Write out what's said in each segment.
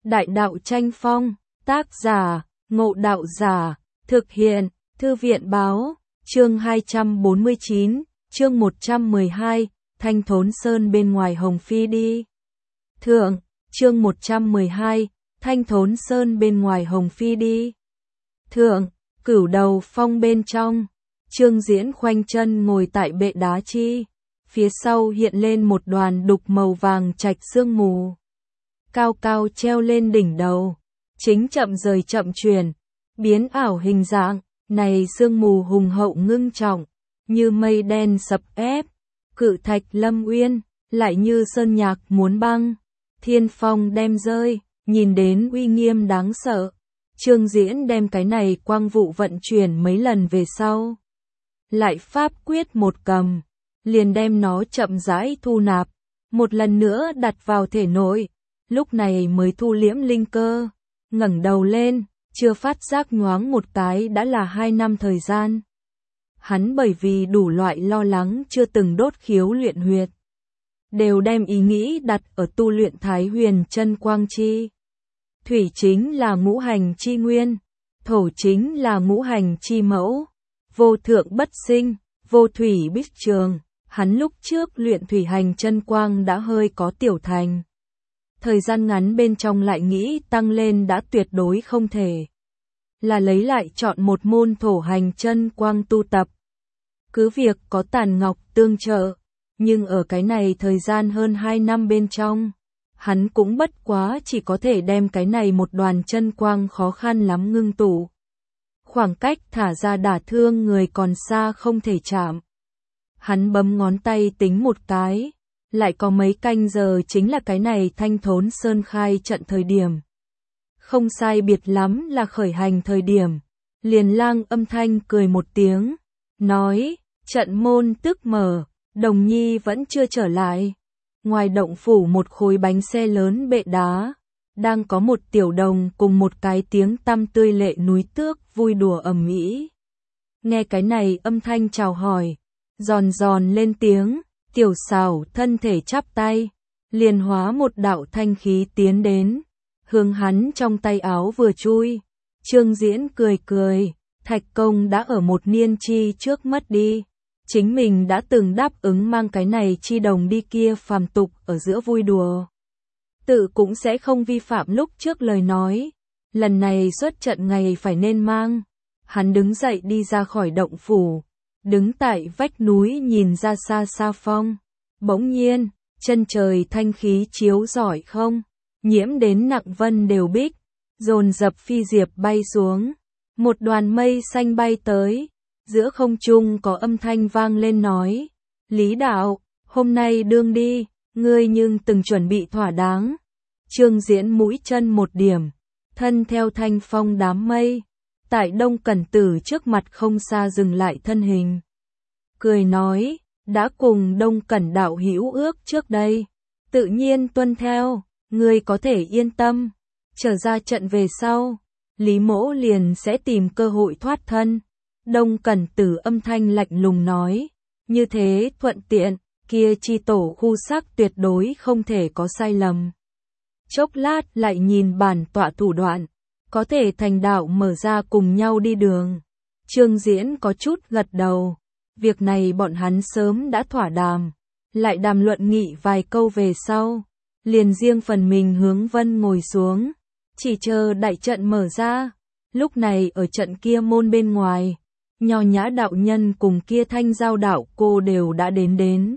Đại đạo tranh phong, tác giả, Ngộ Đạo Giả, thực hiện, Thư viện báo, chương 249, chương 112, Thanh Thốn Sơn bên ngoài Hồng Phi đi. Thượng, chương 112, Thanh Thốn Sơn bên ngoài Hồng Phi đi. Thượng, Cửu Đầu Phong bên trong, Trương Diễn khoanh chân ngồi tại bệ đá chi, phía sau hiện lên một đoàn đục màu vàng trạch sương mù. Cao cao treo lên đỉnh đầu, chính chậm rời chậm chuyển, biến ảo hình dạng, này sương mù hùng hậu ngưng trọng, như mây đen sập ép, cự thạch lâm uyên, lại như sơn nhạc muốn băng, thiên phong đem rơi, nhìn đến uy nghiêm đáng sợ. Trương Diễn đem cái này quang vụ vận chuyển mấy lần về sau, lại pháp quyết một cầm, liền đem nó chậm rãi thu nạp, một lần nữa đặt vào thể nội, lúc này mới thu liễm linh cơ, ngẩng đầu lên, chưa phát giác nhoáng một cái đã là 2 năm thời gian. Hắn bởi vì đủ loại lo lắng chưa từng đốt khiếu luyện huyệt, đều đem ý nghĩ đặt ở tu luyện Thái Huyền Chân Quang Chi. Thủy chính là ngũ hành chi nguyên, thổ chính là ngũ hành chi mẫu, vô thượng bất sinh, vô thủy bích trường. Hắn lúc trước luyện thủy hành chân quang đã hơi có tiểu thành. Thời gian ngắn bên trong lại nghĩ tăng lên đã tuyệt đối không thể. Là lấy lại chọn một môn thổ hành chân quang tu tập. Cứ việc có tàn ngọc tương trợ, nhưng ở cái này thời gian hơn 2 năm bên trong, hắn cũng bất quá chỉ có thể đem cái này một đoàn chân quang khó khăn lắm ngưng tụ. Khoảng cách thả ra đả thương người còn xa không thể chạm. Hắn bấm ngón tay tính một cái, lại có mấy canh giờ chính là cái này Thanh Thốn Sơn khai trận thời điểm. Không sai biệt lắm là khởi hành thời điểm, liền lang âm thanh cười một tiếng, nói, trận môn tức mở, Đồng Nhi vẫn chưa trở lại. Ngoài động phủ một khối bánh xe lớn bệ đá, đang có một tiểu đồng cùng một cái tiếng tăm tươi lệ núi tước vui đùa ầm ĩ. Nghe cái này âm thanh chào hỏi, giòn giòn lên tiếng, tiểu xảo thân thể chắp tay, liền hóa một đạo thanh khí tiến đến, hướng hắn trong tay áo vừa chui. Trương Diễn cười cười, Thạch Công đã ở một niên chi trước mất đi, chính mình đã từng đáp ứng mang cái này chi đồng đi kia phàm tục ở giữa vui đùa. Tự cũng sẽ không vi phạm lúc trước lời nói, lần này xuất trận ngày phải nên mang. Hắn đứng dậy đi ra khỏi động phủ, đứng tại vách núi nhìn ra xa xa phong. Bỗng nhiên, chân trời thanh khí chiếu rọi không, nhiễm đến nặng vân đều bích, dồn dập phi diệp bay xuống. Một đoàn mây xanh bay tới, giữa không trung có âm thanh vang lên nói, Lý đạo, hôm nay đương đi, ngươi nhưng từng chuẩn bị thỏa đáng. Trương Diễn mũi chân một điểm, thân theo thanh phong đám mây, tại Đông Cẩn Tử trước mặt không xa dừng lại thân hình. Cười nói, đã cùng Đông Cẩn đạo hữu ước trước đây, tự nhiên tuân theo, ngươi có thể yên tâm. Trở ra trận về sau, Lý Mỗ liền sẽ tìm cơ hội thoát thân. Đông Cẩn Tử âm thanh lạnh lùng nói, như thế thuận tiện, kia chi tổ khu sắc tuyệt đối không thể có sai lầm. Chốc lát lại nhìn bản tọa thủ đoạn, có thể thành đạo mở ra cùng nhau đi đường. Trương Diễn có chút gật đầu, việc này bọn hắn sớm đã thỏa đàm, lại đàm luận nghị vài câu về sau, liền riêng phần mình hướng vân ngồi xuống, chỉ chờ đại trận mở ra. Lúc này ở trận kia môn bên ngoài, Nho Nhã đạo nhân cùng kia Thanh Giao đạo cô đều đã đến.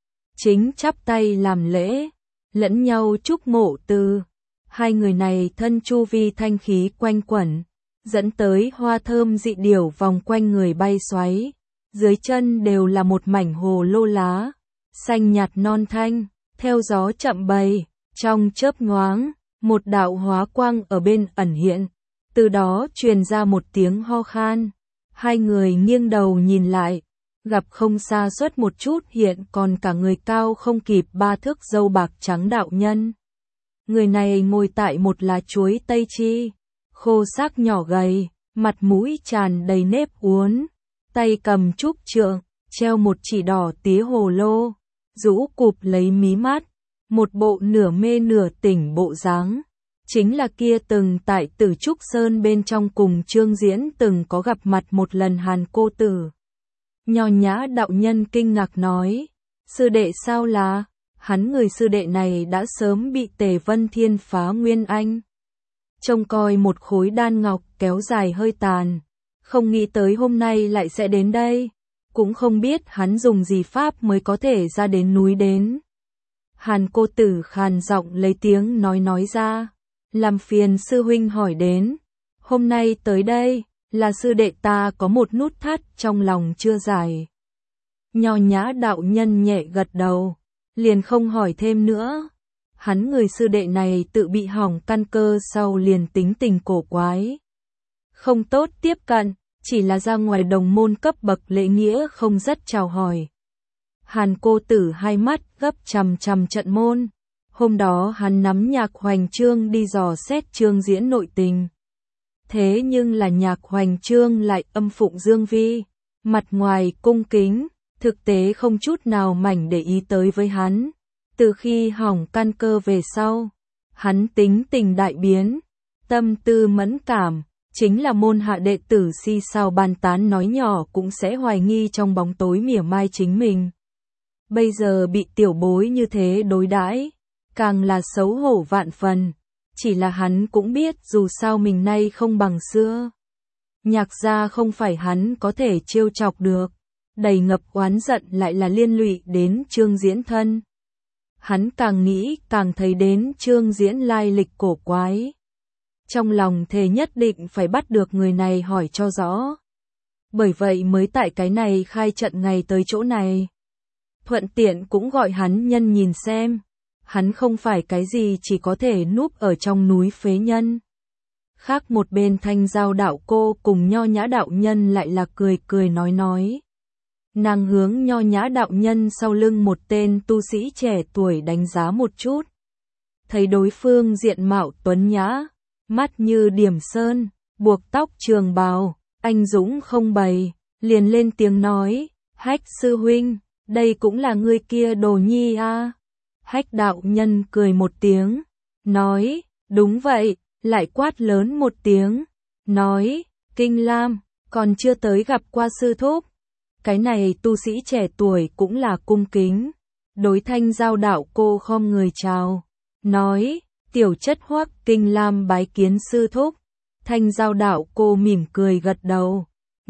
Chính chắp tay làm lễ, lẫn nhau chúc mộ từ. Hai người này thân chu vi thanh khí quanh quẩn, dẫn tới hoa thơm dị điểu vòng quanh người bay xoáy, dưới chân đều là một mảnh hồ lô lá, xanh nhạt non thanh, theo gió chậm bay, trong chớp nhoáng, một đạo hóa quang ở bên ẩn hiện, từ đó truyền ra một tiếng ho khan. Hai người nghiêng đầu nhìn lại, gặp không xa xuất một chút hiện còn cả người cao không kịp 3 thước râu bạc trắng đạo nhân. Người này ngồi tại một lá chuối tây chi, khô xác nhỏ gầy, mặt mũi tràn đầy nếp uốn, tay cầm trúc trượng, treo một chỉ đỏ tía hồ lô, rũ cụp lấy mí mắt, một bộ nửa mê nửa tỉnh bộ dáng. chính là kia từng tại Tử Trúc Sơn bên trong cùng Trương Diễn từng có gặp mặt một lần Hàn cô tử. Nho nhã đạo nhân kinh ngạc nói, sư đệ sao là, hắn người sư đệ này đã sớm bị Tề Vân Thiên phá nguyên anh. Trông coi một khối đan ngọc kéo dài hơi tàn, không nghĩ tới hôm nay lại sẽ đến đây, cũng không biết hắn dùng gì pháp mới có thể ra đến núi đến. Hàn cô tử khàn giọng lấy tiếng nói ra, làm phiền sư huynh hỏi đến, hôm nay tới đây, là sư đệ ta có một nút thắt trong lòng chưa giải. Nho nhã đạo nhân nhẹ gật đầu, liền không hỏi thêm nữa. Hắn người sư đệ này tự bị hỏng căn cơ sau liền tính tình cổ quái. Không tốt tiếp cận, chỉ là ra ngoài đồng môn cấp bậc lễ nghĩa không rất chào hỏi. Hàn cô tử hai mắt gấp chằm chằm trận môn. Hôm đó hắn nắm Nhạc Hoành Trương đi dò xét Trương Diễn nội tình. Thế nhưng là Nhạc Hoành Trương lại âm phụng Dương Vi, mặt ngoài cung kính, thực tế không chút nào mảnh để ý tới với hắn. Từ khi hỏng căn cơ về sau, hắn tính tình đại biến, tâm tư mẫn cảm, chính là môn hạ đệ tử si sao bàn tán nói nhỏ cũng sẽ hoài nghi trong bóng tối mỉa mai chính mình. Bây giờ bị tiểu bối như thế đối đãi, càng là xấu hổ vạn phần, chỉ là hắn cũng biết dù sao mình nay không bằng xưa. Nhạc gia không phải hắn có thể trêu chọc được, đầy ngập oán giận lại là liên lụy đến Trương Diễn thân. Hắn càng nghĩ càng thấy đến Trương Diễn lai lịch cổ quái. Trong lòng thề nhất định phải bắt được người này hỏi cho rõ. Bởi vậy mới tại cái này khai trận ngày tới chỗ này. Thuận tiện cũng gọi hắn nhân nhìn xem. Hắn không phải cái gì chỉ có thể núp ở trong núi phế nhân. Khác một bên Thanh Giao đạo cô cùng Nho Nhã đạo nhân lại là cười nói. Nàng hướng Nho Nhã đạo nhân sau lưng một tên tu sĩ trẻ tuổi đánh giá một chút. Thấy đối phương diện mạo tuấn nhã, mắt như điểm sơn, buộc tóc trường bào, anh dũng không bày, liền lên tiếng nói, Hách sư huynh, đây cũng là người kia Đồ Nhi a. Hách đạo nhân cười một tiếng, nói, đúng vậy, lại quát lớn một tiếng, nói, Kinh Lam, còn chưa tới gặp qua sư thúc. Cái này tu sĩ trẻ tuổi cũng là cung kính, đối Thanh Giao đạo cô khom người chào, nói, tiểu chất Hoắc Kinh Lam bái kiến sư thúc. Thanh Giao đạo cô mỉm cười gật đầu,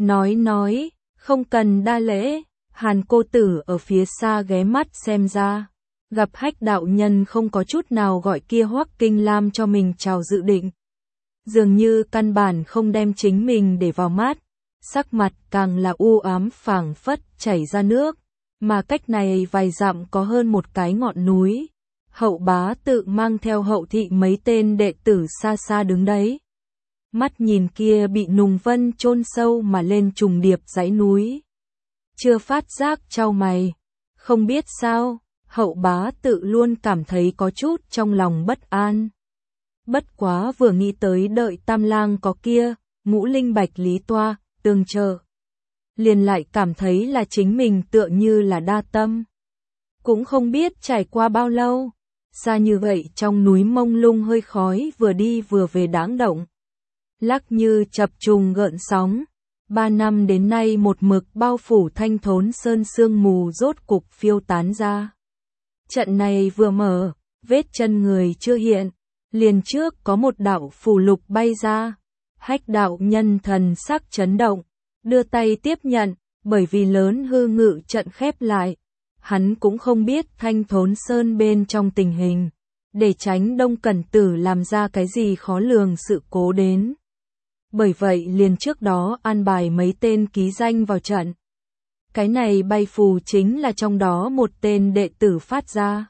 nói, không cần đa lễ. Hàn cô tử ở phía xa ghé mắt xem ra, gặp Hách đạo nhân không có chút nào gọi kia Hoắc Kinh Lam cho mình chào dự định. Dường như căn bản không đem chính mình để vào mắt, sắc mặt càng là u ám phảng phất chảy ra nước, mà cách này vài dặm có hơn một cái ngọn núi. Hậu bá tự mang theo hậu thị mấy tên đệ tử xa xa đứng đấy. Mắt nhìn kia bị nùng vân chôn sâu mà lên trùng điệp dãy núi. Chưa phát giác chau mày, không biết sao, hậu bá tự luôn cảm thấy có chút trong lòng bất an. Bất quá vừa nghĩ tới đợi Tam Lang có kia, ngũ linh bạch lý toa, tương trợ. Liền lại cảm thấy là chính mình tựa như là đa tâm. Cũng không biết trải qua bao lâu, xa như vậy trong núi mông lung hơi khói vừa đi vừa về đáng động. Lắc như chập trùng gợn sóng. 3 năm đến nay một mực bao phủ Thanh Thốn Sơn sương mù rốt cục phiêu tán ra. Trận này vừa mở, vết chân người chưa hiện, liền trước có một đạo phù lục bay ra. Hách đạo nhân thần sắc chấn động, đưa tay tiếp nhận, bởi vì lớn hư ngự trận khép lại. Hắn cũng không biết Thanh Thốn Sơn bên trong tình hình, để tránh Đông Cẩn Tử làm ra cái gì khó lường sự cố đến. Bởi vậy liền trước đó an bài mấy tên ký danh vào trận. Cái này bay phù chính là trong đó một tên đệ tử phát ra.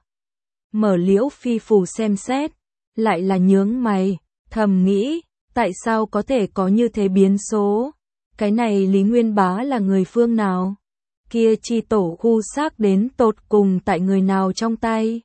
Mở Liễu Phi phù xem xét, lại là nhướng mày, thầm nghĩ, tại sao có thể có như thế biến số? Cái này Lý Nguyên Bá là người phương nào? Kia chi tổ khu xác đến tột cùng tại người nào trong tay?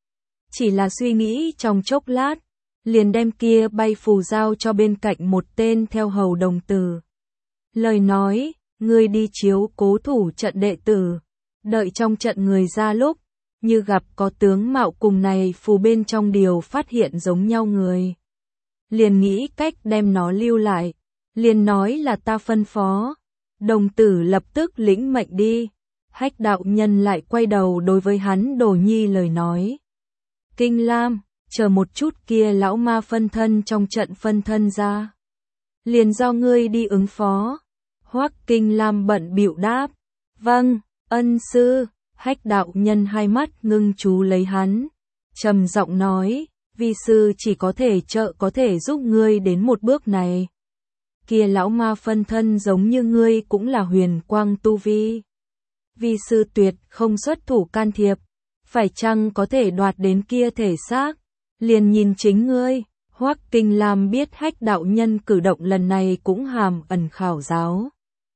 Chỉ là suy nghĩ trong chốc lát, liền đem kia bay phù giao cho bên cạnh một tên theo hầu đồng tử. Lời nói, ngươi đi chiếu cố thủ trận đệ tử, đợi trong trận người ra lúc, như gặp có tướng mạo cùng này phù bên trong điều phát hiện giống nhau người. liền nghĩ cách đem nó lưu lại, liền nói là ta phân phó. Đồng tử lập tức lĩnh mệnh đi. Hách đạo nhân lại quay đầu đối với hắn Đồ Nhi lời nói. Kinh Lam, chờ một chút kia lão ma phân thân trong trận phân thân ra. Liền do ngươi đi ứng phó. Hoắc Kinh Lam bận bịu đáp. Vâng, ân sư. Hách đạo nhân hai mắt ngưng chú lấy hắn. Trầm giọng nói, vi sư chỉ có thể giúp ngươi đến một bước này. Kia lão ma phân thân giống như ngươi cũng là huyền quang tu vi. Vi sư tuyệt không xuất thủ can thiệp, phải chăng có thể đoạt đến kia thể xác, liền nhìn chính ngươi. Hoắc Kinh Lam biết Hách đạo nhân cử động lần này cũng hàm ẩn khảo giáo.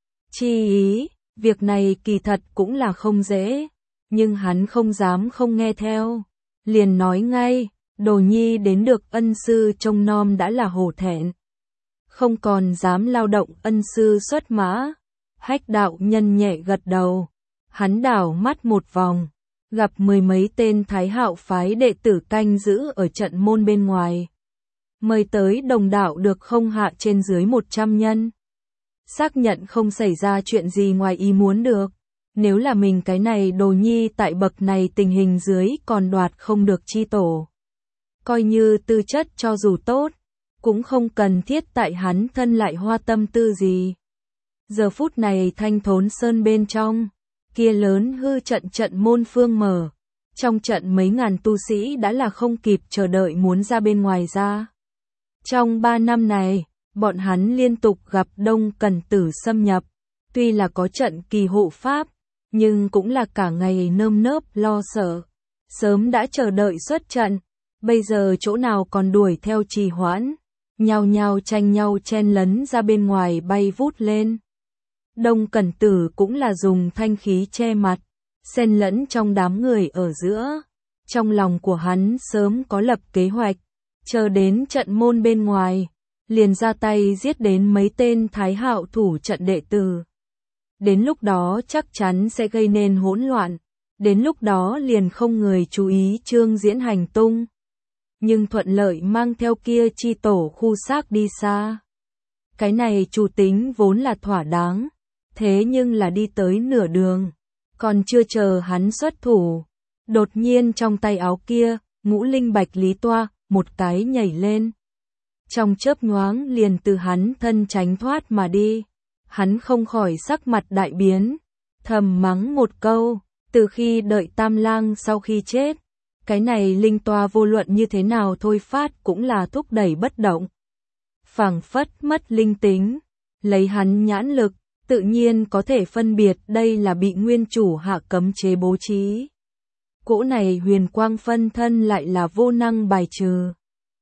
Chi ý, việc này kỳ thật cũng là không dễ, nhưng hắn không dám không nghe theo, liền nói ngay, Đồ Nhi đến được ân sư trông nom đã là hổ thẹn, không còn dám lao động ân sư xuất mã. Hách đạo nhân nhẹ gật đầu, hắn đảo mắt một vòng, gặp mười mấy tên Thái Hạo phái đệ tử canh giữ ở trận môn bên ngoài. Mời tới đồng đạo được không hạ trên dưới 100 nhân. Xác nhận không xảy ra chuyện gì ngoài ý muốn được. Nếu là mình cái này Đồ Nhi tại bậc này tình hình dưới còn đoạt không được chi tổ. Coi như tư chất cho dù tốt, cũng không cần thiết tại hắn thân lại hoa tâm tư gì. Giờ phút này Thanh Thốn Sơn bên trong, kia lớn hư trận môn phương mở. Trong trận mấy ngàn tu sĩ đã là không kịp chờ đợi muốn ra bên ngoài ra. Trong 3 năm này, bọn hắn liên tục gặp Đông Cẩn Tử xâm nhập, tuy là có trận kỳ hộ pháp, nhưng cũng là cả ngày nơm nớp lo sợ, sớm đã chờ đợi xuất trận, bây giờ chỗ nào còn đuổi theo trì hoãn, nhao nhao tranh nhau chen lấn ra bên ngoài bay vút lên. Đông Cẩn Tử cũng là dùng thanh khí che mặt, xen lẫn trong đám người ở giữa, trong lòng của hắn sớm có lập kế hoạch, chờ đến trận môn bên ngoài, liền ra tay giết đến mấy tên Thái Hạo thủ trận đệ tử. Đến lúc đó chắc chắn sẽ gây nên hỗn loạn, đến lúc đó liền không người chú ý Trương Diễn hành tung. Nhưng thuận lợi mang theo kia chi tổ khu xác đi xa. Cái này chủ tính vốn là thỏa đáng, thế nhưng là đi tới nửa đường, còn chưa chờ hắn xuất thủ, đột nhiên trong tay áo kia, ngũ linh bạch lý toa, một cái nhảy lên. Trong chớp nhoáng liền từ hắn thân tránh thoát mà đi, hắn không khỏi sắc mặt đại biến, thầm mắng một câu, từ khi đợi Tam Lang sau khi chết, cái này linh toa vô luận như thế nào thôi phát cũng là thúc đẩy bất động. Phảng phất mất linh tính, lấy hắn nhãn lực, tự nhiên có thể phân biệt đây là bị nguyên chủ hạ cấm chế bố trí. Cỗ này huyền quang phân thân lại là vô năng bài trừ.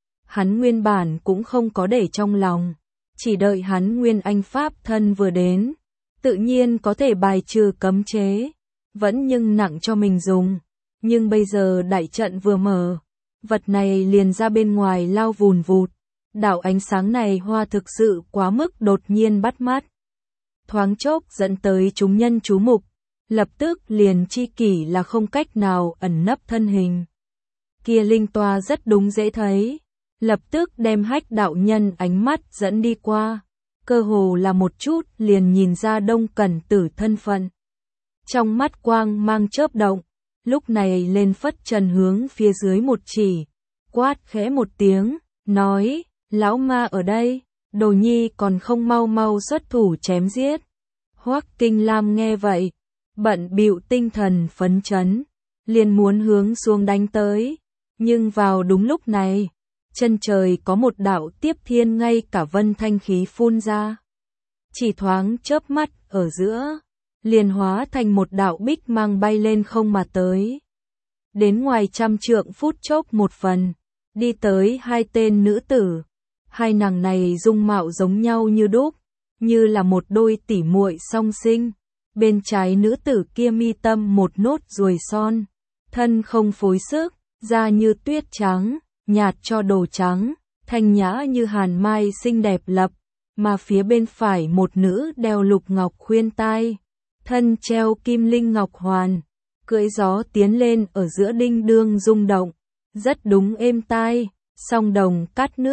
Hắn nguyên bản cũng không có để trong lòng, chỉ đợi hắn nguyên anh pháp thân vừa đến, tự nhiên có thể bài trừ cấm chế, vẫn nhưng nặng cho mình dùng. Nhưng bây giờ đại trận vừa mở, vật này liền ra bên ngoài lao vùn vụt, đạo ánh sáng này hoa thực sự quá mức đột nhiên bắt mắt. Thoáng chốc dẫn tới chúng nhân chú mục, lập tức liền chi kỷ là không cách nào ẩn nấp thân hình. Kia linh toa rất đúng dễ thấy, lập tức đem Hách đạo nhân ánh mắt dẫn đi qua, cơ hồ là một chút liền nhìn ra Đông Cẩn Tử thân phận. Trong mắt quang mang chớp động, lúc này lên phất trần hướng phía dưới một chỉ, quát khẽ một tiếng, nói, lão ma ở đây, Đồ Nhi còn không mau mau xuất thủ chém giết. Hoắc Kinh Lam nghe vậy, bận bịu tinh thần phấn chấn, liền muốn hướng xuống đánh tới, nhưng vào đúng lúc này, chân trời có một đạo tiếp thiên ngay cả vân thanh khí phun ra. Chỉ thoáng chớp mắt ở giữa, liền hóa thành một đạo bích mang bay lên không mà tới. Đến ngoài 100 trượng phút chốc một phần, đi tới 2 tên nữ tử. Hai nàng này dung mạo giống nhau như đúc, như là một đôi tỉ muội song sinh. Bên trái nữ tử kia mi tâm một nốt ruồi son, thân không phối sức, da như tuyết trắng, nhạt cho đồ trắng, thanh nhã như hàn mai xinh đẹp lập, mà phía bên phải một nữ đeo lục ngọc khuyên tai, thân treo kim linh ngọc hoàn, cưỡi gió tiến lên ở giữa đinh đương rung động, rất đúng êm tai, song đồng cát nước,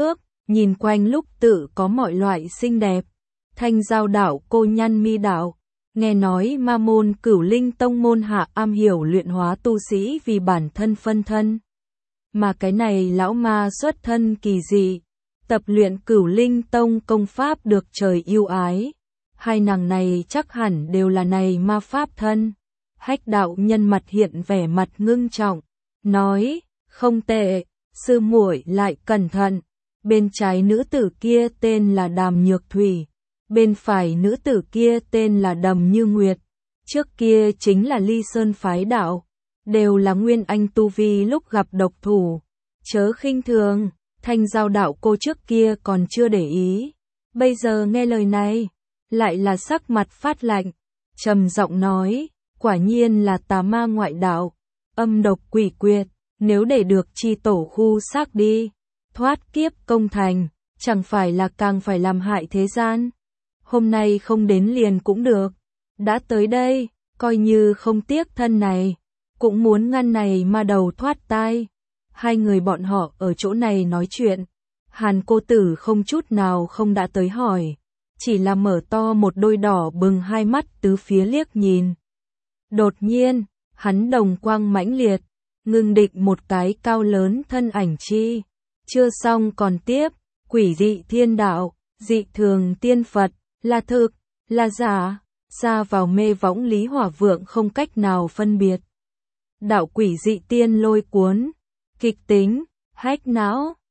nhìn quanh lúc tự có mọi loại xinh đẹp. Thanh Giao đạo cô nhăn mi đạo, nghe nói ma môn Cửu Linh tông môn hạ am hiểu luyện hóa tu sĩ vì bản thân phân thân. Mà cái này lão ma xuất thân kỳ dị, tập luyện Cửu Linh tông công pháp được trời yêu ái. Hai nàng này chắc hẳn đều là này ma pháp thân. Hách đạo nhân mặt hiện vẻ mặt ngưng trọng, nói, không tệ, sư muội lại cẩn thận. Bên trái nữ tử kia tên là Đàm Nhược Thủy, bên phải nữ tử kia tên là Đầm Như Nguyệt. Trước kia chính là Ly Sơn phái đạo, đều là nguyên anh tu vi lúc gặp độc thủ. Chớ khinh thường, Thanh Giao đạo cô trước kia còn chưa để ý, bây giờ nghe lời này, lại là sắc mặt phát lạnh, trầm giọng nói, quả nhiên là tà ma ngoại đạo, âm độc quỷ quyệt, nếu để được chi tổ khu xác đi, thoát kiếp công thành, chẳng phải là càng phải làm hại thế gian. Hôm nay không đến liền cũng được, đã tới đây, coi như không tiếc thân này, cũng muốn ngăn này ma đầu thoát tai. Hai người bọn họ ở chỗ này nói chuyện, Hàn cô tử không chút nào không đã tới hỏi, chỉ là mở to một đôi đỏ bừng hai mắt tứ phía liếc nhìn. Đột nhiên, hắn đồng quang mãnh liệt, ngưng định một cái cao lớn thân ảnh chi. Chưa xong còn tiếp, quỷ dị thiên đạo, dị thường tiên Phật, là thực, là giả, ra vào mê võng Lý Hỏa Vượng không cách nào phân biệt. Đạo quỷ dị tiên lôi cuốn, kịch tính, hách não.